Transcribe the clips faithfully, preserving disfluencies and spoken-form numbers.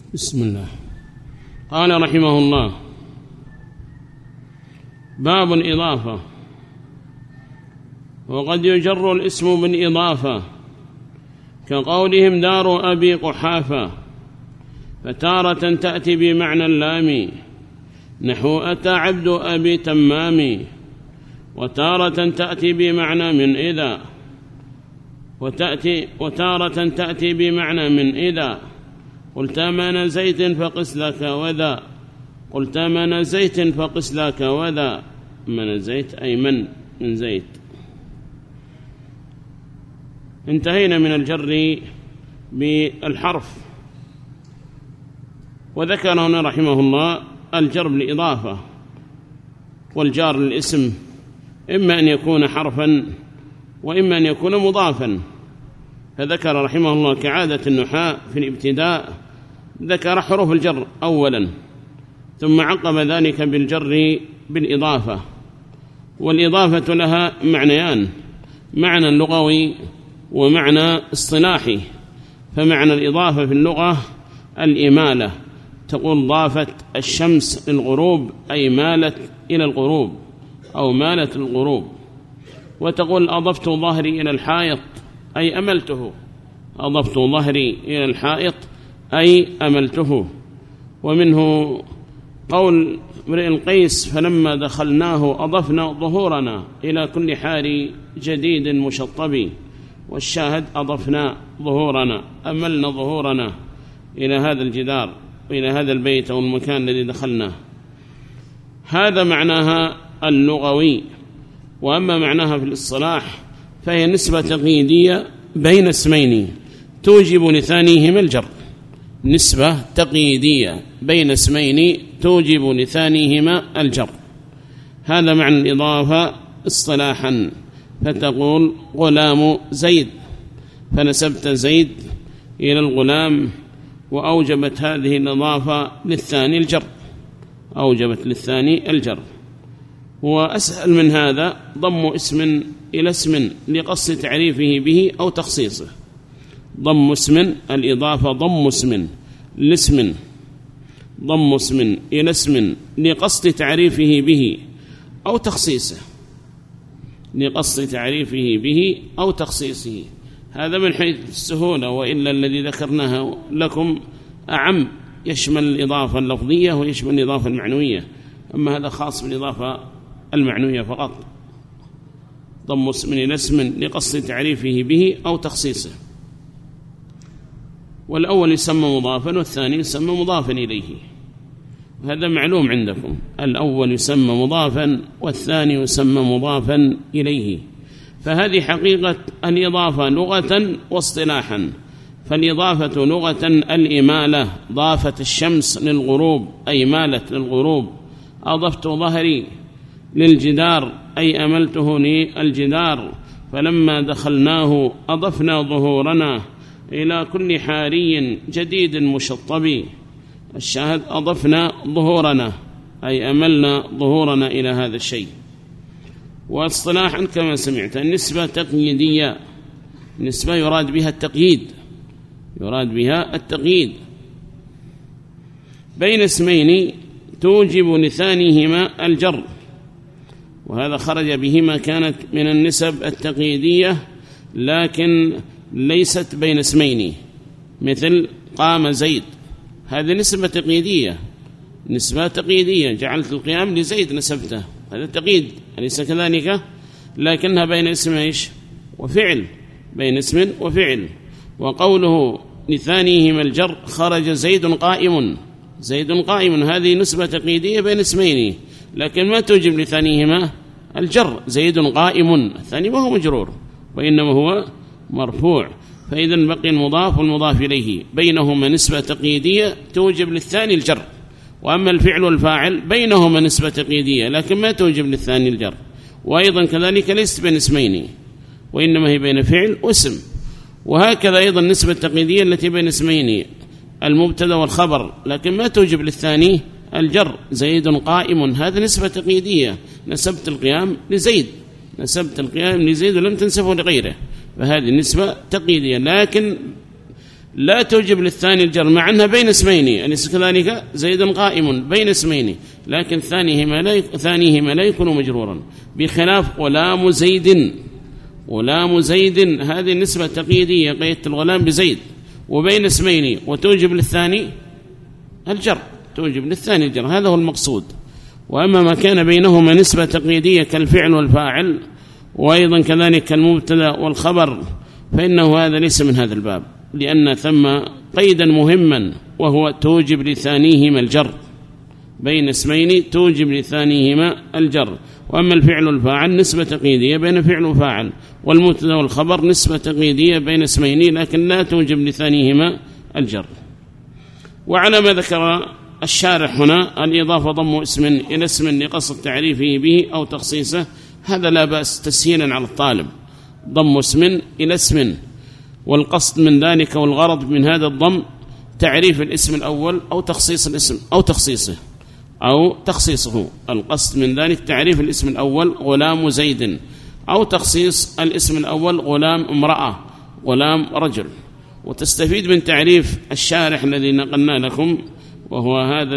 بسم الله. قال رحمه الله: باب الإضافة. وقد يجر الاسم بالإضافة كقولهم دار أبي قحافة، فتارة تأتي بمعنى اللام نحو أتى عبد أبي تمام، وتارة تأتي بمعنى من إذا، وتأتي وتارة تأتي بمعنى من إذا قلت من زيت فقس لك وذا، قلت من زيت فقس لك وذا، من زيت أي من من زيت. انتهينا من الجر بالحرف، وذكر هنا رحمه الله الجر بالإضافة والجار للاسم، إما أن يكون حرفا وإما أن يكون مضافا. فذكر رحمه الله كعادة النحاة في الابتداء ذكر حروف الجر أولا، ثم عقب ذلك بالجر بالإضافة. والإضافة لها معنيان: معنى لغوي ومعنى اصطلاحي. فمعنى الإضافة في اللغة الإمالة، تقول ضافت الشمس للغروب أي مالت إلى الغروب أو مالت الغروب. وتقول أضفت ظهري إلى الحائط أي أملته، أضفت ظهري إلى الحائط أي أملته. ومنه قول امرئ القيس: فلما دخلناه أضفنا ظهورنا إلى كل حار جديد مشطب. والشاهد أضفنا ظهورنا، أملنا ظهورنا إلى هذا الجدار وإلى هذا البيت أو المكان الذي دخلناه. هذا معناها اللغوي. وأما معناها في الاصطلاح فهي نسبة تقييدية بين اسمين توجب لثانيهما الجر، نسبة تقييدية بين اسمين توجب لثانيهما الجر. هذا معنى الإضافة اصطلاحا. فتقول غلام زيد، فنسبت زيد إلى الغلام، وأوجبت هذه الإضافة للثاني الجر، أوجبت للثاني الجر. وأسهل من هذا ضم اسم إلى اسم لقصد تعريفه به أو تخصيصه. ضم اسم، الإضافة ضم اسم لاسم، ضم اسم إلى اسم لقصد تعريفه به أو تخصيصه، لقصد تعريفه به أو تخصيصه. هذا من حيث السهولة، وإلا الذي ذكرناه لكم أعم، يشمل الإضافة اللفظية ويشمل الإضافة المعنوية، أما هذا خاص بالإضافة المعنوية فقط. ضم اسم إلى اسم لقصد تعريفه به أو تخصيصه. والأول يسمى مضافا والثاني يسمى مضافا إليه، هذا معلوم عندكم. الأول يسمى مضافا والثاني يسمى مضافا إليه. فهذه حقيقة الإضافة لغة واصطلاحا. فالإضافة لغة الإمالة، ضافت الشمس للغروب أي مالت للغروب. أضفت ظهري للجدار أي أملته للجدار. فلما دخلناه أضفنا ظهورنا إلى كل حاري جديد مشطب. الشاهد أضفنا ظهورنا أي أملنا ظهورنا إلى هذا الشيء. واصطلاحا كما سمعت النسبة تقييدية، نسبة يراد بها التقييد، يراد بها التقييد بين اسمين توجب لثانيهما الجر. وهذا خرج بهما كانت من النسب التقييدية، لكن ليست بين اسمين، مثل قام زيد، هذه نسبة تقييدية، نسبة تقييدية، جعلت القيام لزيد نسبته، هذا تقييد، أليس كذلك؟ لكنها بين اسم إيش وفعل، بين اسم وفعل. وقوله لثانيهما الجر خرج زيد قائم، زيد قائم، هذه نسبة تقييدية بين اسمين، لكن ما توجب لثانيهما الجر. زيد قائم، الثاني ما هو مجرور وإنما هو مرفوع. فإذا بقي المضاف والمضاف إليه، بينهما نسبة تقييدية توجب للثاني الجر. وأما الفعل والفاعل بينهما نسبة تقييدية لكن ما توجب للثاني الجر. وأيضا كذلك ليست بين اسمين وإنما هي بين فعل واسم. وهكذا أيضا النسبة التقييدية التي بين اسمين، المبتدا والخبر، لكن ما توجب للثاني الجر. زيد قائم، هذا نسبة تقييدية، نسبت القيام لزيد، نسبت القيام لزيد ولم تنسبه لغيره، فهذه النسبة تقييدية. لكن لا توجب للثاني الجر مع أنها بين اسمين، يعني كذلك زيد قائم بين اسمين، لكن ثانيهما لا ثانيهما لا يكون مجرورا، بخلاف غلام زيد. غلام زيد هذه النسبة تقييدية، قيدت الغلام بزيد وبين اسمين وتوجب للثاني الجر، توجب للثاني الجر، هذا هو المقصود. وأما ما كان بينهما نسبة تقييدية كالفعل والفاعل وأيضا كذلك المبتدا والخبر فإنه هذا ليس من هذا الباب، لأن ثم قيدا مهما وهو توجب لثانيهما الجر، بين اسمين توجب لثانيهما الجر. وأما الفعل والفاعل نسبة تقييدية بين فعل وفاعل، والمبتدا والخبر نسبة تقييدية بين اسمين لكن لا توجب لثانيهما الجر. وعلى ما ذكر الشارح هنا الإضافة ضم اسم إلى اسم لقصد تعريفه به أو تخصيصه، هذا لا بأس تسهيلا على الطالب، ضم اسم إلى اسم، والقصد من ذلك والغرض من هذا الضم تعريف الاسم الأول أو تخصيص الاسم أو تخصيصه أو تخصيصه. القصد من ذلك تعريف الاسم الأول غلام زيد، أو تخصيص الاسم الأول غلام امرأة، غلام رجل. وتستفيد من تعريف الشارح الذي نقلنا لكم وهو هذا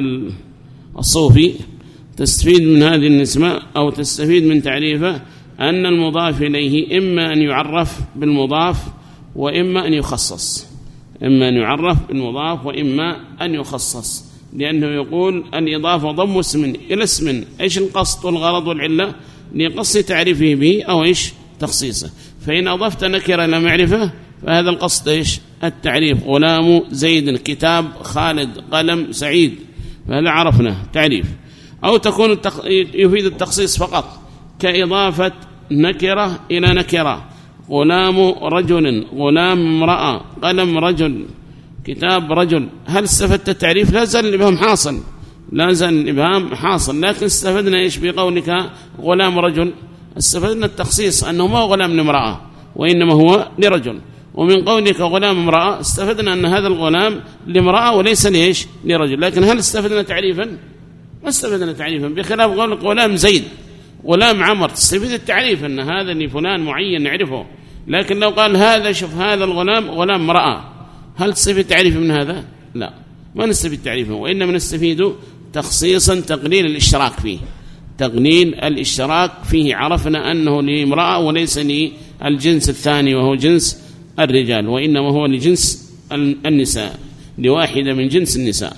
الصوفي، تستفيد من هذه النسبة أو تستفيد من تعريفه أن المضاف إليه إما أن يعرف بالمضاف وإما أن يخصص، إما أن يعرف بالمضاف وإما أن يخصص، لأنه يقول الإضافة ضم اسم إلى اسم، إيش القصد والغرض والعلة؟ لقصد تعريفه به أو إيش تخصيصه. فإن أضفت نكرة إلى معرفة فهذا القصد إيش؟ التعريف، غلام زيد، كتاب خالد، قلم سعيد، فهذا عرفنا تعريف. أو تكون التخ... يفيد التخصيص فقط، كإضافة نكرة إلى نكرة، غلام رجل، غلام امرأة، قلم رجل، كتاب رجل. هل استفدت التعريف؟ لا زال الإبهام حاصل، لا زال الإبهام حاصل، لكن استفدنا إيش بقولك غلام رجل؟ استفدنا التخصيص أنه ما هو غلام لامرأة وإنما هو لرجل. ومن قولك غلام امرأة استفدنا أن هذا الغلام لامرأة وليس ليش لرجل. لكن هل استفدنا تعريفا؟ ما استفدنا تعريفا، بخلاف قولك غلام زيد، غلام عمر، تستفيد التعريف أن هذا لفلان معين نعرفه. لكن لو قال هذا شوف هذا الغلام غلام امرأة، هل تستفيد تعريف من هذا؟ لا، ما نستفيد تعريفه، وإنما نستفيد تخصيصا تقليل الاشتراك فيه، تقليل الاشتراك فيه، عرفنا أنه لامرأة وليس للجنس الثاني وهو جنس الرجال، وإنما هو لجنس النساء، لواحدة من جنس النساء.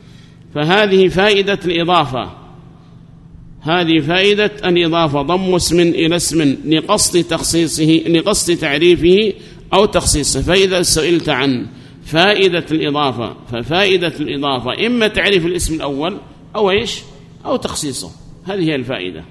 فهذه فائدة الإضافة، هذه فائدة الإضافة ضم اسم إلى اسم لقصد تخصيصه، لقصد تعريفه أو تخصيصه. فإذا سئلت عن فائدة الإضافة ففائدة الإضافة إما تعريف الاسم الأول أو إيش أو تخصيصه، هذه هي الفائدة.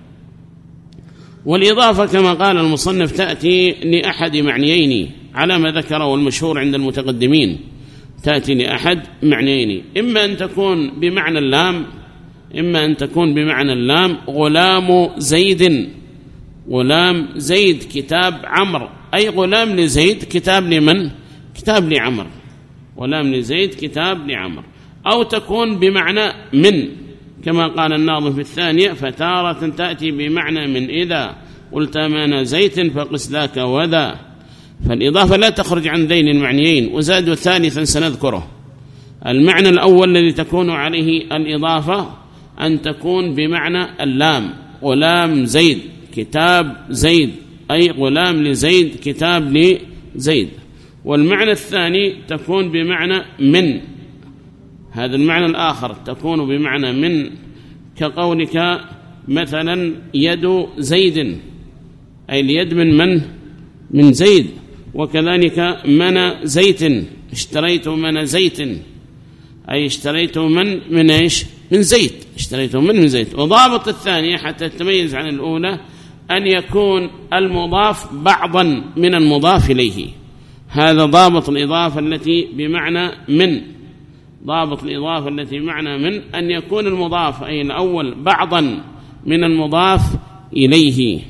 والإضافة كما قال المصنف تأتي لأحد معنيين على ما ذكره والمشهور عند المتقدمين، تأتي لأحد معنيين، إما أن تكون بمعنى اللام، إما أن تكون بمعنى اللام، غلام زيد، غلام زيد كتاب عمر، أي غلام لزيد كتاب لمن؟ كتاب لعمر، غلام لزيد كتاب لعمر. أو تكون بمعنى من كما قال الناظم في الثانية، فتارة تأتي بمعنى من إذا قلت من زيت فقس ذاك وذا. فالإضافة لا تخرج عن ذين المعنيين. وزاد ثالثا سنذكره، المعنى الأول الذي تكون عليه الإضافة أن تكون بمعنى اللام، غلام زيد كتاب زيد، أي غلام لزيد كتاب لزيد. والمعنى الثاني تكون بمعنى من، هذا المعنى الآخر تكون بمعنى من، كقولك مثلا يد زيد، أي اليد من من؟ من زيد. وكذلك من زيت، اشتريت من زيت، أي اشتريت من من إيش؟ من زيت، اشتريت من من زيت. وضابط الثانية حتى تتميز عن الأولى أن يكون المضاف بعضا من المضاف إليه، هذا ضابط الإضافة التي بمعنى من، ضابط الإضافة التي بمعنى من أن يكون المضاف أي الأول بعضا من المضاف إليه.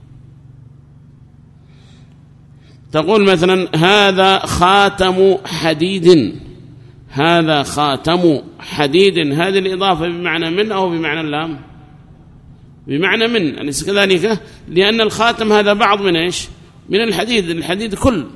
تقول مثلا هذا خاتم حديد، هذا خاتم حديد، هذه الإضافة بمعنى من أو بمعنى اللام؟ بمعنى من، أليس كذلك؟ لأن الخاتم هذا بعض من إيش؟ من الحديد، الحديد كل،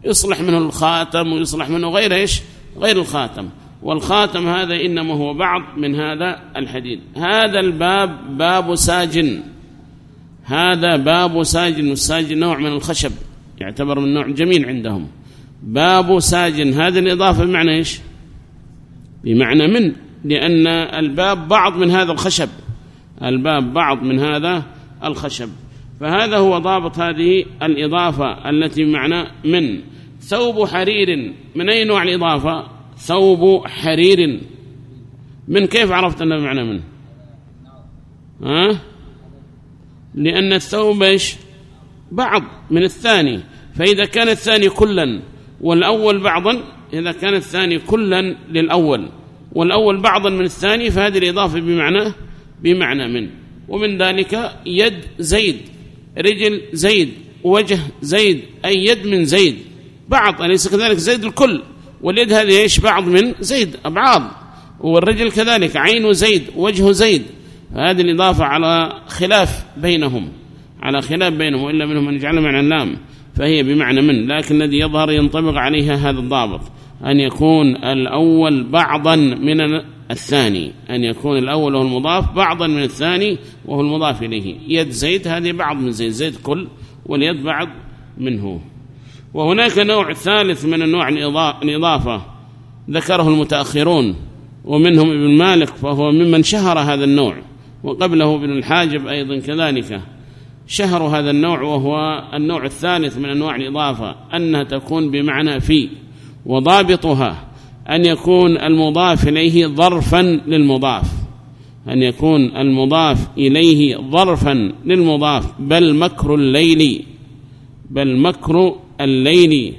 يصلح منه الخاتم ويصلح منه غير إيش؟ غير الخاتم. والخاتم هذا إنما هو بعض من هذا الحديد. هذا الباب باب ساجن، هذا باب ساجن، والساجن نوع من الخشب يعتبر من نوع جميل عندهم. باب ساجن، هذه الإضافة بمعنى إيش؟ بمعنى من، لأن الباب بعض من هذا الخشب، الباب بعض من هذا الخشب. فهذا هو ضابط هذه الإضافة التي بمعنى من. ثوب حرير، من أي نوع الإضافة؟ ثوب حرير. من كيف عرفت أنه بمعنى من؟ ها؟ لأن الثوب إيش؟ بعض من الثاني، فإذا كان الثاني كلا والأول بعضا، إذا كان الثاني كلا للأول والأول بعضا من الثاني، فهذه الإضافة بمعنى بمعنى من. ومن ذلك يد زيد، رجل زيد، وجه زيد، أي يد من زيد بعض، أليس كذلك؟ زيد الكل، واليد هذه إيش؟ بعض من زيد، أبعاض. والرجل كذلك عين زيد، وجه زيد. فهذه الإضافة على خلاف بينهم، على خلاف بينهم، وإلا منهم من يجعل معنى اللام، فهي بمعنى من. لكن الذي يظهر ينطبق عليها هذا الضابط، أن يكون الأول بعضا من الثاني، أن يكون الأول وهو المضاف بعضا من الثاني وهو المضاف إليه. يد زيد هذه بعض من زيد، زيد كل، واليد بعض منه. وهناك نوع ثالث من النوع الإضافة ذكره المتأخرون، ومنهم ابن مالك، فهو ممن شهر هذا النوع، وقبله ابن الحاجب أيضا كذلك شهر هذا النوع، وهو النوع الثالث من أنواع الإضافة، أنها تكون بمعنى في. وضابطها أن يكون المضاف إليه ظرفا للمضاف، أن يكون المضاف إليه ظرفا للمضاف. بل مكر الليل، بل مكر الليل،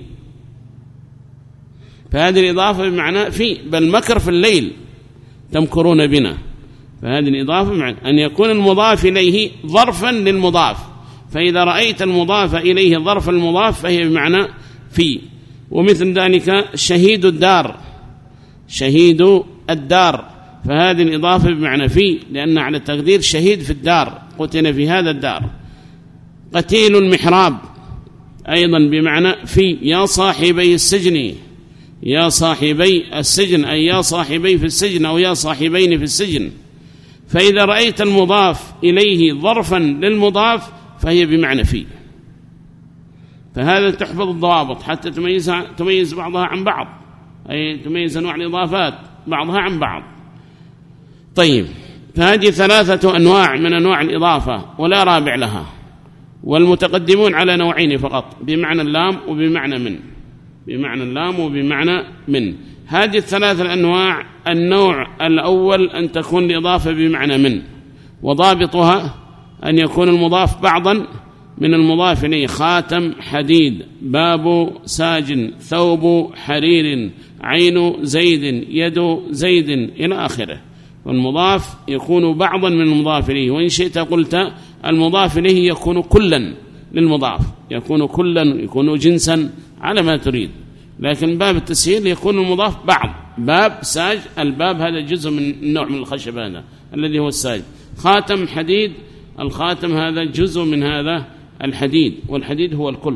فهذه الإضافة بمعنى في. بل مكر في الليل تمكرون بنا، فهذه الإضافة بمعنى أن يكون المضاف إليه ظرفا للمضاف. فإذا رأيت المضاف إليه ظرف المضاف فهي بمعنى في. ومثل ذلك شهيد الدار، شهيد الدار، فهذه الإضافة بمعنى في، لأن على التقدير شهيد في الدار، قتل في هذا الدار. قتيل المحراب أيضا بمعنى في. يا صاحبي السجن، يا صاحبي السجن، أي يا صاحبي في السجن، أو يا صاحبين في السجن. فإذا رأيت المضاف إليه ظرفا للمضاف فهي بمعنى في. فهذا تحفظ الضوابط حتى تميز تميز بعضها عن بعض، أي تميز أنواع الإضافات بعضها عن بعض. طيب، فهذه ثلاثة أنواع من أنواع الإضافة ولا رابع لها. والمتقدمون على نوعين فقط، بمعنى اللام وبمعنى من، بمعنى اللام وبمعنى من. هذه الثلاثة الأنواع، النوع الأول أن تكون الإضافة بمعنى من، وضابطها أن يكون المضاف بعضا من المضاف إليه. خاتم حديد، باب ساجن، ثوب حرير، عين زيد، يد زيد، إلى آخره. والمضاف يكون بعضا من المضاف إليه. وإن شئت قلت المضاف إليه يكون كلا للمضاف، يكون كلا، يكون جنسا على ما تريد. لكن باب التسهيل يكون المضاف بعض. باب ساج، الباب هذا جزء من نوع من الخشب هذا الذي هو الساج. خاتم حديد، الخاتم هذا جزء من هذا الحديد، والحديد هو الكل.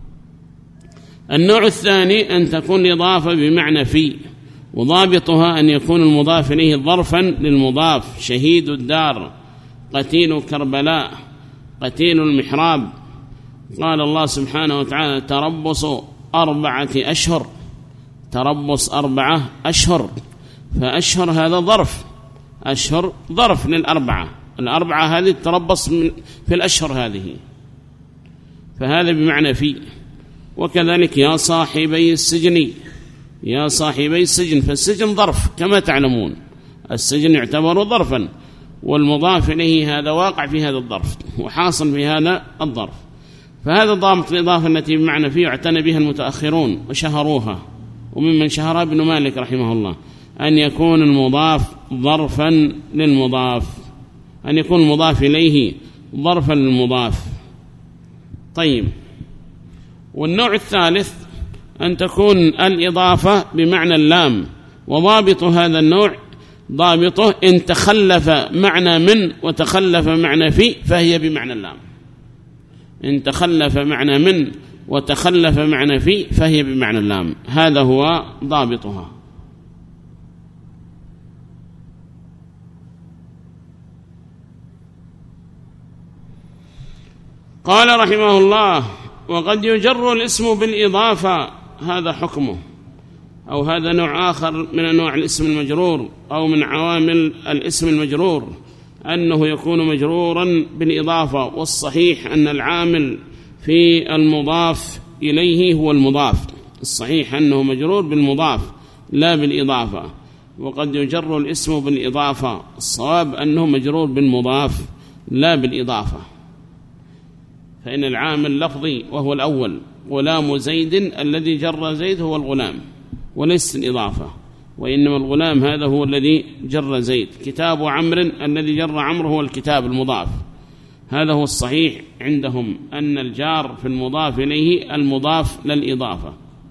النوع الثاني أن تكون الإضافة بمعنى في، وضابطها أن يكون المضاف إليه ظرفا للمضاف. شهيد الدار، قتيل كربلاء، قتيل المحراب. قال الله سبحانه وتعالى تربص أربعة أشهر، تربص أربعة أشهر، فأشهر هذا ظرف، أشهر ظرف للأربعة، الأربعة هذه تربص في الأشهر هذه، فهذا بمعنى في. وكذلك يا صاحبي السجن، يا صاحبي السجن، فالسجن ظرف كما تعلمون، السجن يعتبر ظرفا، والمضاف إليه هذا واقع في هذا الظرف وحاصل في هذا الظرف. فهذا ضابط الإضافة التي بمعنى فيه اعتنى بها المتأخرون وشهروها، وممن شهرها ابن مالك رحمه الله، أن يكون المضاف ظرفا للمضاف، أن يكون المضاف إليه ظرفا للمضاف. طيب، والنوع الثالث أن تكون الإضافة بمعنى اللام، وضابط هذا النوع ضابطه إن تخلف معنى من وتخلف معنى في فهي بمعنى اللام. إن تخلف معنى من وتخلف معنى في فهي بمعنى اللام. هذا هو ضابطها. قال رحمه الله: وقد يجر الاسم بالإضافة، هذا حكمه، أو هذا نوع آخر من أنواع الاسم المجرور أو من عوامل الاسم المجرور، أنه يكون مجرورا بالإضافة. والصحيح أن العامل في المضاف إليه هو المضاف، الصحيح أنه مجرور بالمضاف لا بالإضافة. وقد يجر الاسم بالإضافة، الصواب أنه مجرور بالمضاف لا بالإضافة، فإن العامل لفظي وهو الأول، غلام زيد الذي جر زيد هو الغلام وليس الإضافة، وإنما الغلام هذا هو الذي جر زيد. كتاب عمرو الذي جر عمرو هو الكتاب المضاف. هذا هو الصحيح عندهم، أن الجار في المضاف إليه المضاف للإضافة.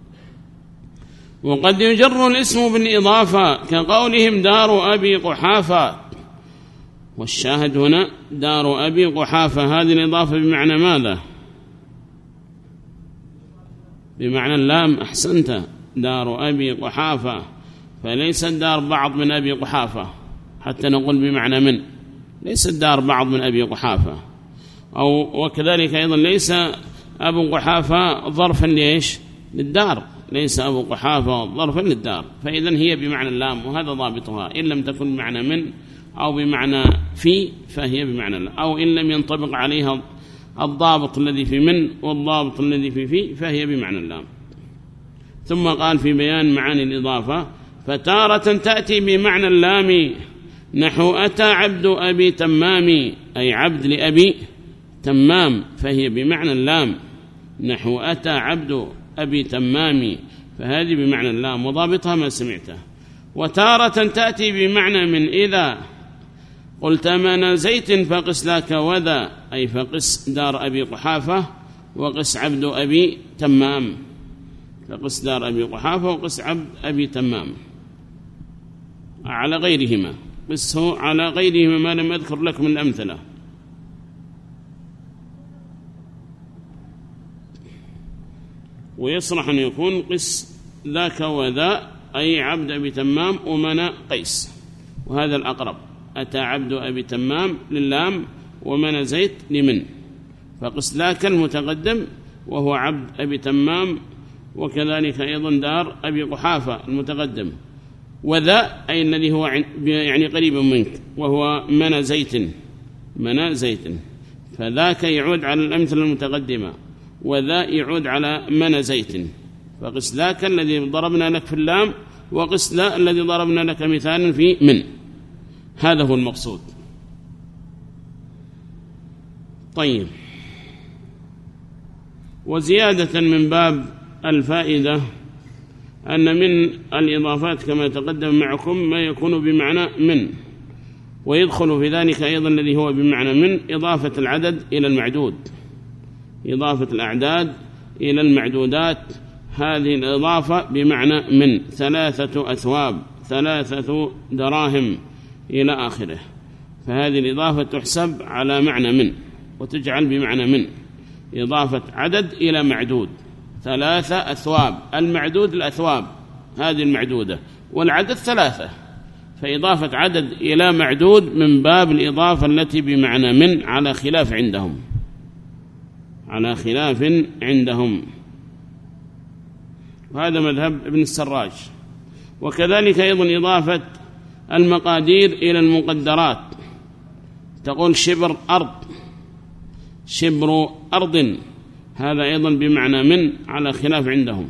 وقد يجر الاسم بالإضافة كقولهم دار أبي قحافة، والشاهد هنا دار أبي قحافة، هذه الإضافة بمعنى ماذا؟ بمعنى اللام. أحسنت، دار أبي قحافة، فليس الدار بعض من أبي قحافة حتى نقول بمعنى من، ليس الدار بعض من أبي قحافة. أو وكذلك أيضا ليس أبو قحافة ظرفا ليش؟ للدار، ليس أبو قحافة ظرفا للدار، فإذن هي بمعنى اللام، وهذا ضابطها. إن لم تكن بمعنى من أو بمعنى في فهي بمعنى لا، أو إن لم ينطبق عليها الضابط الذي في من والضابط الذي في في فهي بمعنى اللام. ثم قال في بيان معاني الإضافة: فتارة تأتي بمعنى اللام نحو أتى عبد أبي تمام، أي عبد لأبي تمام، فهي بمعنى اللام. نحو أتى عبد أبي تمام، فهذه بمعنى اللام، وضابطها ما سمعته. وتارة تأتي بمعنى من إذا قلت من زيت فقس لك وذا، أي فقس دار أبي قحافة وقس عبد أبي تمام، فقس دار أبي قحافة وقس عبد أبي تمام على غيرهما، قسه على غيرهما ما لم أذكر لك من الأمثلة. ويصلح أن يكون قس ذاك وذا، أي عبد أبي تمام ومن قيس، وهذا الأقرب. أتى عبد أبي تمام للام ومن زيت لمن، فقس ذاك المتقدم وهو عبد أبي تمام، وكذلك أيضا دار أبي قحافة المتقدم، وذا أي الذي هو يعني قريب منك وهو من زيت، من زيت، فذاك يعود على الأمثلة المتقدمة، وذا يعود على من زيت. فقس ذاك الذي ضربنا لك في اللام، وقس ذا الذي ضربنا لك مثالا في من، هذا هو المقصود. طيب، وزيادة من باب الفائدة أن من الإضافات كما تقدم معكم ما يكون بمعنى من، ويدخل في ذلك أيضا الذي هو بمعنى من إضافة العدد إلى المعدود، إضافة الأعداد إلى المعدودات، هذه الإضافة بمعنى من، ثلاثة أثواب، ثلاثة دراهم إلى آخره، فهذه الإضافة تحسب على معنى من وتجعل بمعنى من، إضافة عدد إلى معدود، ثلاثة أثواب، المعدود الأثواب هذه المعدودة، والعدد ثلاثة، فإضافة عدد إلى معدود من باب الإضافة التي بمعنى من، على خلاف عندهم، على خلاف عندهم، وهذا مذهب ابن السراج. وكذلك أيضا إضافة المقادير إلى المقدرات، تقول شبر أرض، شبر أرض، هذا أيضا بمعنى من على خلاف عندهم.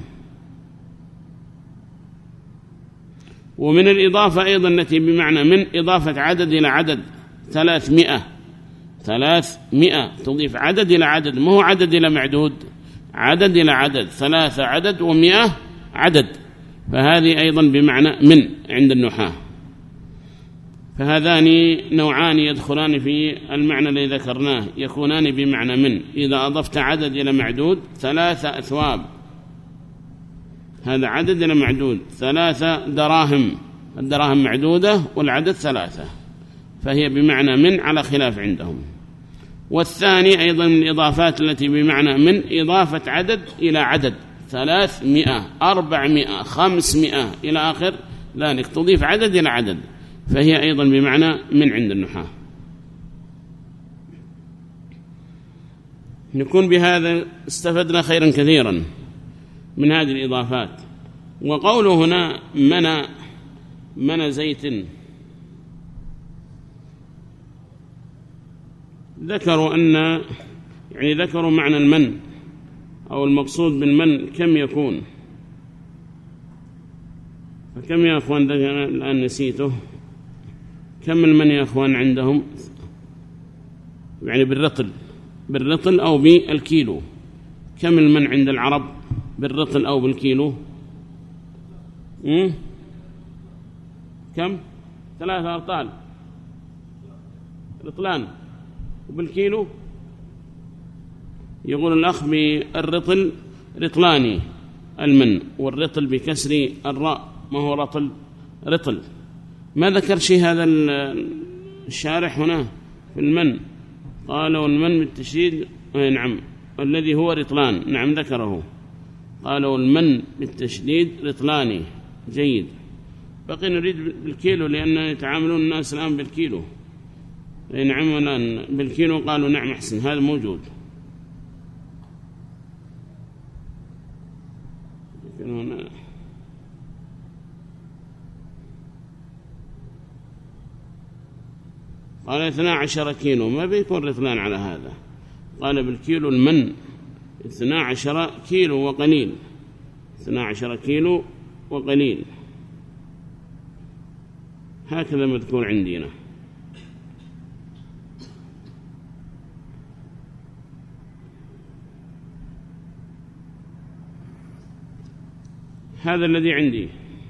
ومن الإضافة أيضا التي بمعنى من إضافة عدد إلى عدد، ثلاثمائة، ثلاثمائة تضيف عدد إلى عدد، ما هو عدد إلى معدود، عدد إلى عدد، ثلاثة عدد ومئة عدد، فهذه أيضا بمعنى من عند النحاة. فهذان نوعان يدخلان في المعنى الذي ذكرناه، يكونان بمعنى من إذا أضفت عدد إلى معدود، ثلاثة أثواب، هذا عدد إلى معدود، ثلاثة دراهم، الدراهم معدودة والعدد ثلاثة، فهي بمعنى من على خلاف عندهم. والثاني أيضا من الإضافات التي بمعنى من إضافة عدد إلى عدد، ثلاثمائة أربعمائة خمسمائة إلى آخر ذلك، تضيف عدد إلى عدد، فهي أيضا بمعنى من عند النحاة. نكون بهذا استفدنا خيرا كثيرا من هذه الإضافات. وقوله هنا منى منى زيت، ذكروا أن يعني ذكروا معنى المن أو المقصود بالمن كم يكون، فكم يا أخوان الآن نسيته، كم المن يا أخوان عندهم يعني بالرطل بالرطل أو بالكيلو، كم المن عند العرب بالرطل أو بالكيلو؟ م? كم؟ ثلاثة أرطال رطلان، وبالكيلو يقول الأخ بالرطل رطلاني المن، والرطل بكسر الراء، ما هو رطل رطل. ما ذكر شيء هذا الشارح هنا في المن، قالوا المن بالتشديد نعم الذي هو رطلان، نعم ذكره، قالوا المن بالتشديد رطلاني، جيد. بقي نريد بالكيلو لأن يتعاملون الناس الآن بالكيلو، نعم الآن بالكيلو، قالوا نعم أحسن هذا موجود. هنا قال اثنا عشر كيلو، ما بيكون رطلان على هذا، قال بالكيلو المن اثنا عشر كيلو وقليل، اثنا عشر كيلو وقليل، هكذا مذكور عندنا. هذا الذي عندي.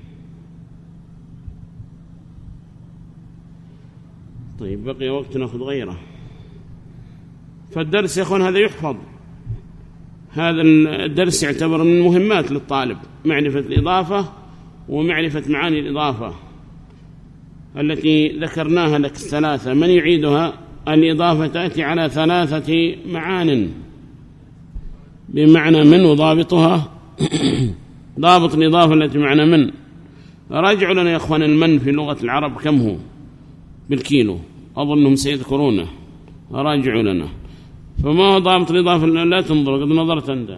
طيب بقي وقت نأخذ غيره. فالدرس يا أخوان هذا يحفظ، هذا الدرس يعتبر من المهمات للطالب، معرفة الإضافة ومعرفة معاني الإضافة التي ذكرناها لك الثلاثة. من يعيدها؟ الإضافة تأتي على ثلاثة معان بمعنى من، وضابطها ضابط الإضافة التي معنى من. راجعوا لنا يا أخوان المن في لغة العرب كم هو بالكيلو، أظنهم سيذكرونه، راجعوا لنا. فما هو ضابط الإضافة؟ لا تنظر، قد نظرت أنت،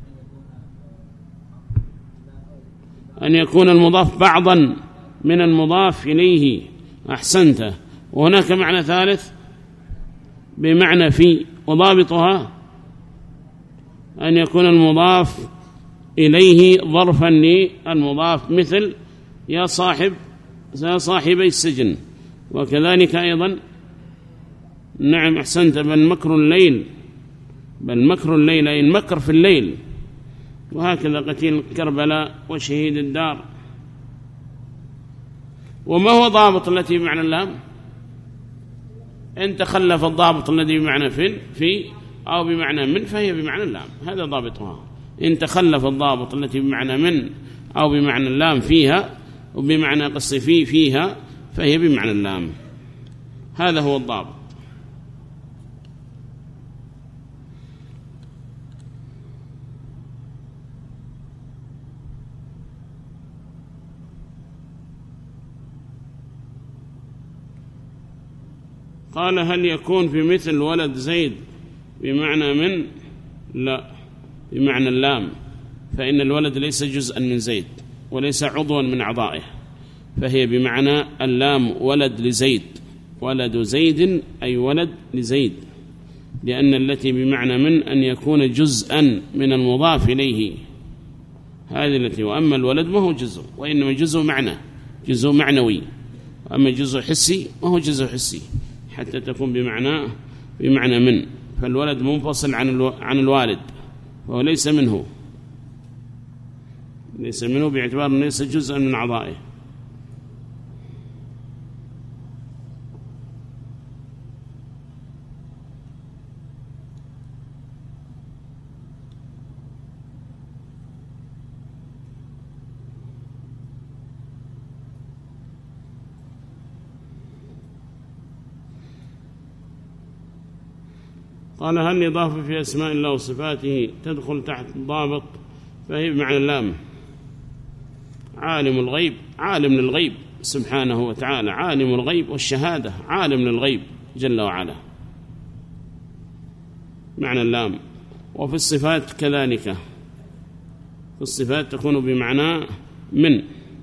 أن يكون المضاف بعضا من المضاف إليه، أحسنت. وهناك معنى ثالث بمعنى في، وضابطها أن يكون المضاف إليه ظرفا للمضاف، مثل يا صاحب يا صاحبي السجن، وكذلك أيضا نعم أحسنت بل مكر الليل، بل مكر الليل أي المكر في الليل، وهكذا قتيل كربلاء وشهيد الدار. وما هو ضابط التي بمعنى اللام؟ إن تخلف الضابط الذي بمعنى في في أو بمعنى من فهي بمعنى اللام، هذا ضابطها. إن تخلف الضابط التي بمعنى من أو بمعنى اللام فيها وبمعنى قص في فيها فهي بمعنى اللام، هذا هو الضابط. قال هل يكون في مثل ولد زيد بمعنى من؟ لا، بمعنى اللام، فإن الولد ليس جزءا من زيد وليس عضوا من أعضائه، فهي بمعنى اللام ولد لزيد، ولد زيد أي ولد لزيد، لأن التي بمعنى من أن يكون جزءا من المضاف إليه، هذه التي. وأما الولد ما هو جزء، وإنما جزء معنى، جزء معنوي، وأما جزء حسي ما هو جزء حسي حتى تكون بمعنى بمعنى من. فالولد منفصل عن عن الوالد، وهو ليس منه، ليس منه باعتبار أنه ليس جزءا من أعضائه. قال هل الإضافة في أسماء الله وصفاته تدخل تحت ضابط؟ فهي بمعنى اللام. عالم الغيب عالم للغيب سبحانه وتعالى، عالم الغيب والشهادة، عالم للغيب جل وعلا، معنى اللام. وفي الصفات كذلك، في الصفات تكون بمعنى من،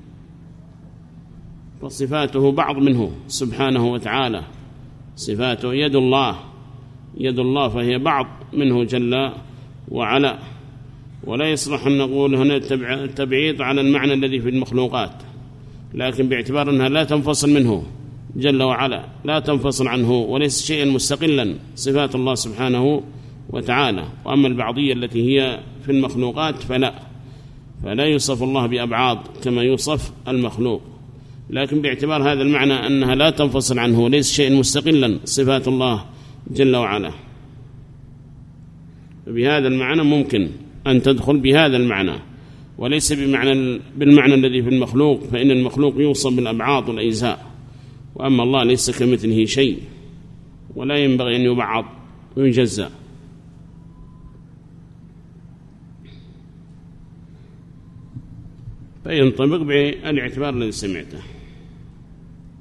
وصفاته بعض منه سبحانه وتعالى، صفاته يد الله، يد الله فهي بعض منه جل وعلا. ولا يصلح أن نقول هنا التبعيض على المعنى الذي في المخلوقات، لكن باعتبار أنها لا تنفصل منه جل وعلا، لا تنفصل عنه وليس شيئا مستقلا صفات الله سبحانه وتعالى. وأما البعضية التي هي في المخلوقات فلا، فلا يوصف الله بأبعاض كما يوصف المخلوق، لكن باعتبار هذا المعنى أنها لا تنفصل عنه وليس شيئا مستقلا صفات الله جل وعلا، فبهذا المعنى ممكن أن تدخل بهذا المعنى، وليس بمعنى بالمعنى الذي في المخلوق، فإن المخلوق يوصف بالأبعاض والأجزاء، وأما الله ليس كمثله شيء ولا ينبغي أن يبعض ويجزأ. فينطبق بالاعتبار الذي سمعته.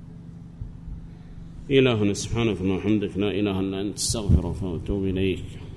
إلهنا سبحانك وبحمدك لا إله إلا أنت استغفرك وأتوب إليك.